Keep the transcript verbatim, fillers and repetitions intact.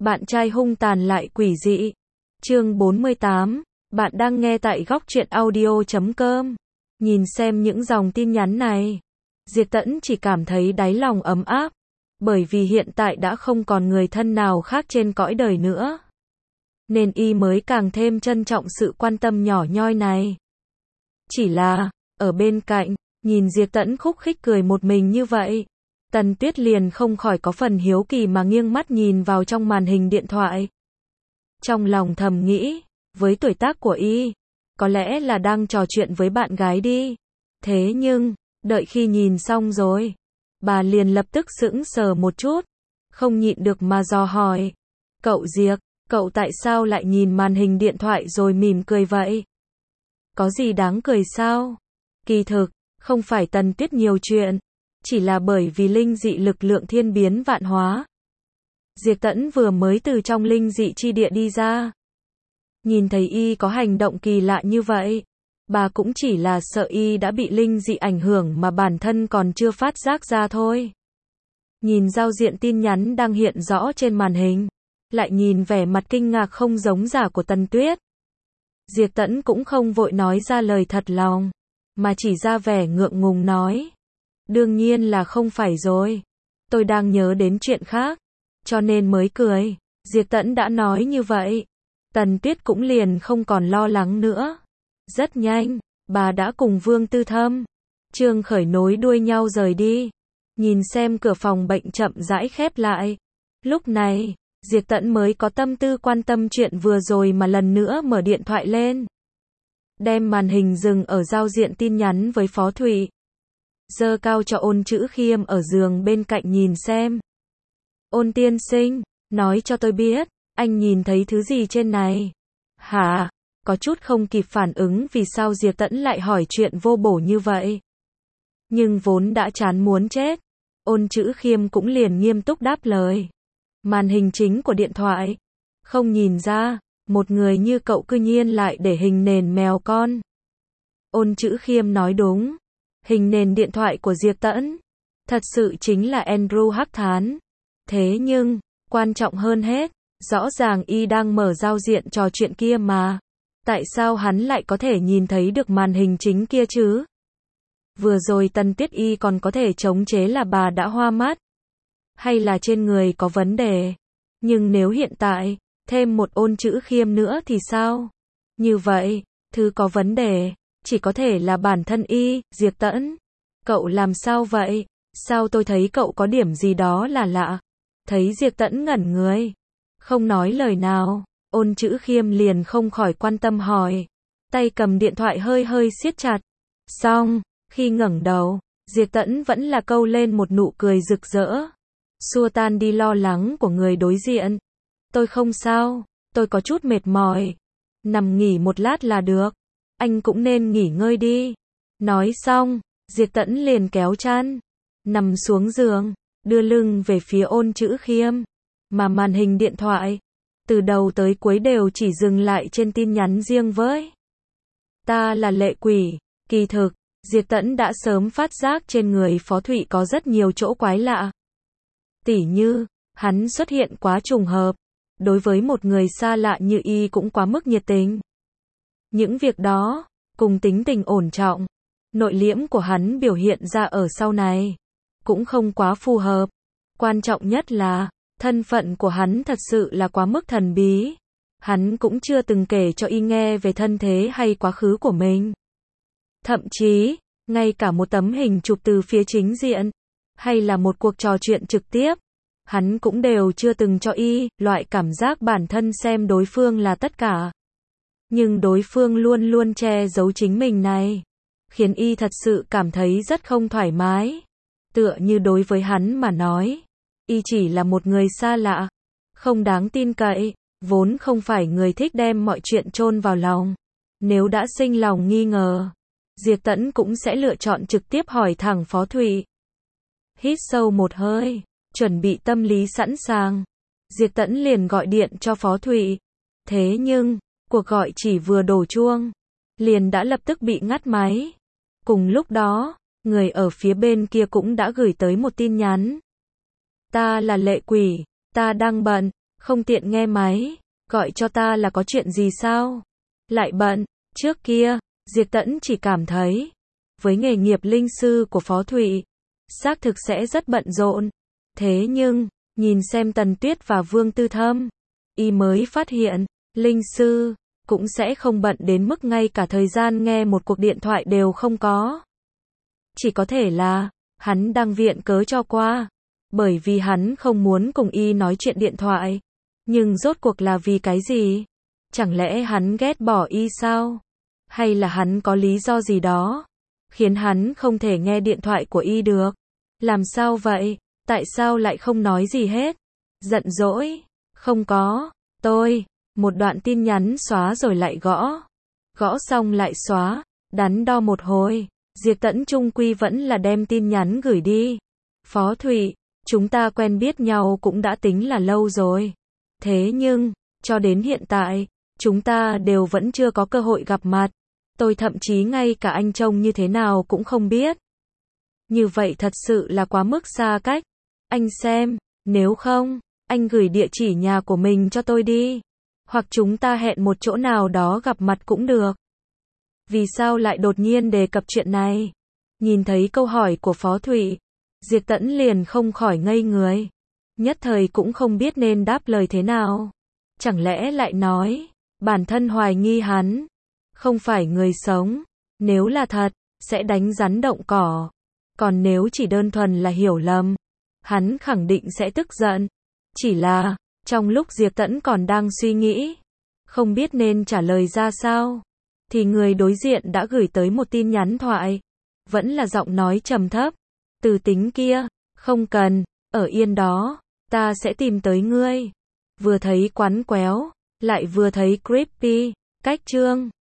Bạn trai hung tàn lại quỷ dị. Chương bốn mươi tám. Bạn đang nghe tại góc truyện audio chấm com. Nhìn xem những dòng tin nhắn này, Diệp Tẫn chỉ cảm thấy đáy lòng ấm áp, bởi vì hiện tại đã không còn người thân nào khác trên cõi đời nữa, nên y mới càng thêm trân trọng sự quan tâm nhỏ nhoi này. Chỉ là, ở bên cạnh, nhìn Diệp Tẫn khúc khích cười một mình như vậy, Tần Tuyết liền không khỏi có phần hiếu kỳ mà nghiêng mắt nhìn vào trong màn hình điện thoại. Trong lòng thầm nghĩ, với tuổi tác của y, có lẽ là đang trò chuyện với bạn gái đi. Thế nhưng, đợi khi nhìn xong rồi, bà liền lập tức sững sờ một chút, không nhịn được mà dò hỏi. Cậu Diệp, cậu tại sao lại nhìn màn hình điện thoại rồi mỉm cười vậy? Có gì đáng cười sao? Kỳ thực, không phải Tần Tuyết nhiều chuyện, chỉ là bởi vì linh dị lực lượng thiên biến vạn hóa. Diệp Tẫn vừa mới từ trong linh dị chi địa đi ra, nhìn thấy y có hành động kỳ lạ như vậy, bà cũng chỉ là sợ y đã bị linh dị ảnh hưởng mà bản thân còn chưa phát giác ra thôi. Nhìn giao diện tin nhắn đang hiện rõ trên màn hình, lại nhìn vẻ mặt kinh ngạc không giống giả của Tần Tuyết, Diệp Tẫn cũng không vội nói ra lời thật lòng, mà chỉ ra vẻ ngượng ngùng nói. Đương nhiên là không phải rồi. Tôi đang nhớ đến chuyện khác, cho nên mới cười. Diệp Tẫn đã nói như vậy, Tần Tuyết cũng liền không còn lo lắng nữa. Rất nhanh, bà đã cùng Vương Tư Thâm, Trương Khởi nối đuôi nhau rời đi. Nhìn xem cửa phòng bệnh chậm rãi khép lại. Lúc này, Diệp Tẫn mới có tâm tư quan tâm chuyện vừa rồi mà lần nữa mở điện thoại lên. Đem màn hình dừng ở giao diện tin nhắn với Phó Thụy. Giơ cao cho Ôn Chữ Khiêm ở giường bên cạnh nhìn xem. Ôn tiên sinh, nói cho tôi biết, anh nhìn thấy thứ gì trên này? Hả? Có chút không kịp phản ứng vì sao Diệp Tẫn lại hỏi chuyện vô bổ như vậy. Nhưng vốn đã chán muốn chết, Ôn Chữ Khiêm cũng liền nghiêm túc đáp lời. Màn hình chính của điện thoại. Không nhìn ra, một người như cậu cư nhiên lại để hình nền mèo con. Ôn Chữ Khiêm nói đúng. Hình nền điện thoại của Diệp Tẫn thật sự chính là Andrew Hắc Thán. Thế nhưng, quan trọng hơn hết, rõ ràng y đang mở giao diện trò chuyện kia mà. Tại sao hắn lại có thể nhìn thấy được màn hình chính kia chứ? Vừa rồi Tần Tuyết y còn có thể chống chế là bà đã hoa mắt, hay là trên người có vấn đề. Nhưng nếu hiện tại, thêm một Ôn Chữ Khiêm nữa thì sao? Như vậy, thứ có vấn đề, chỉ có thể là bản thân y. Diệp Tẫn, cậu làm sao vậy? Sao tôi thấy cậu có điểm gì đó là lạ? Thấy Diệp Tẫn ngẩn người, không nói lời nào, Ôn Chữ Khiêm liền không khỏi quan tâm hỏi. Tay cầm điện thoại hơi hơi siết chặt. Xong, khi ngẩng đầu, Diệp Tẫn vẫn là câu lên một nụ cười rực rỡ, xua tan đi lo lắng của người đối diện. Tôi không sao, tôi có chút mệt mỏi. Nằm nghỉ một lát là được. Anh cũng nên nghỉ ngơi đi. Nói xong, Diệp Tẫn liền kéo chăn, nằm xuống giường, đưa lưng về phía Ôn Chữ Khiêm. Mà màn hình điện thoại, từ đầu tới cuối đều chỉ dừng lại trên tin nhắn riêng với. Ta là lệ quỷ. Kỳ thực, Diệp Tẫn đã sớm phát giác trên người Phó Thụy có rất nhiều chỗ quái lạ. Tỉ như, hắn xuất hiện quá trùng hợp, đối với một người xa lạ như y cũng quá mức nhiệt tình. Những việc đó, cùng tính tình ổn trọng, nội liễm của hắn biểu hiện ra ở sau này, cũng không quá phù hợp. Quan trọng nhất là, thân phận của hắn thật sự là quá mức thần bí. Hắn cũng chưa từng kể cho y nghe về thân thế hay quá khứ của mình. Thậm chí, ngay cả một tấm hình chụp từ phía chính diện, hay là một cuộc trò chuyện trực tiếp, hắn cũng đều chưa từng cho y. Loại cảm giác bản thân xem đối phương là tất cả, nhưng đối phương luôn luôn che giấu chính mình này, khiến y thật sự cảm thấy rất không thoải mái. Tựa như đối với hắn mà nói, y chỉ là một người xa lạ, không đáng tin cậy, vốn không phải người thích đem mọi chuyện chôn vào lòng. Nếu đã sinh lòng nghi ngờ, Diệp Tẫn cũng sẽ lựa chọn trực tiếp hỏi thẳng Phó Thụy. Hít sâu một hơi, chuẩn bị tâm lý sẵn sàng, Diệp Tẫn liền gọi điện cho Phó Thụy. Thế nhưng, cuộc gọi chỉ vừa đổ chuông, liền đã lập tức bị ngắt máy. Cùng lúc đó, người ở phía bên kia cũng đã gửi tới một tin nhắn. Ta là lệ quỷ, ta đang bận, Không tiện nghe máy, gọi cho ta là có chuyện gì sao? Lại bận, trước kia, Diệp Tẫn chỉ cảm thấy, với nghề nghiệp linh sư của Phó Thụy, xác thực sẽ rất bận rộn. Thế nhưng, nhìn xem Tần Tuyết và Vương Tư Thâm, y mới phát hiện, linh sư cũng sẽ không bận đến mức ngay cả thời gian nghe một cuộc điện thoại đều không có. Chỉ có thể là, hắn đang viện cớ cho qua, bởi vì hắn không muốn cùng y nói chuyện điện thoại. Nhưng rốt cuộc là vì cái gì? Chẳng lẽ hắn ghét bỏ y sao? Hay là hắn có lý do gì đó, khiến hắn không thể nghe điện thoại của y được? Làm sao vậy? Tại sao lại không nói gì hết? Giận dỗi? Không có, tôi, một đoạn tin nhắn xóa rồi lại gõ. Gõ xong lại xóa, đắn đo một hồi, Diệp Tẫn chung quy vẫn là đem tin nhắn gửi đi. Phó Thụy, chúng ta quen biết nhau cũng đã tính là lâu rồi. Thế nhưng, cho đến hiện tại, chúng ta đều vẫn chưa có cơ hội gặp mặt. Tôi thậm chí ngay cả anh trông như thế nào cũng không biết. Như vậy thật sự là quá mức xa cách. Anh xem, nếu không, anh gửi địa chỉ nhà của mình cho tôi đi. Hoặc chúng ta hẹn một chỗ nào đó gặp mặt cũng được. Vì sao lại đột nhiên đề cập chuyện này? Nhìn thấy câu hỏi của Phó Thụy, Diệp Tẫn liền không khỏi ngây người. Nhất thời cũng không biết nên đáp lời thế nào. Chẳng lẽ lại nói, bản thân hoài nghi hắn không phải người sống. Nếu là thật, sẽ đánh rắn động cỏ. Còn nếu chỉ đơn thuần là hiểu lầm, hắn khẳng định sẽ tức giận. Chỉ là, trong lúc Diệp Tẫn còn đang suy nghĩ, không biết nên trả lời ra sao, thì người đối diện đã gửi tới một tin nhắn thoại. Vẫn là giọng nói trầm thấp. Từ tính kia, không cần, ở yên đó, ta sẽ tìm tới ngươi. Vừa thấy quắn quéo, lại vừa thấy creepy, cách chương.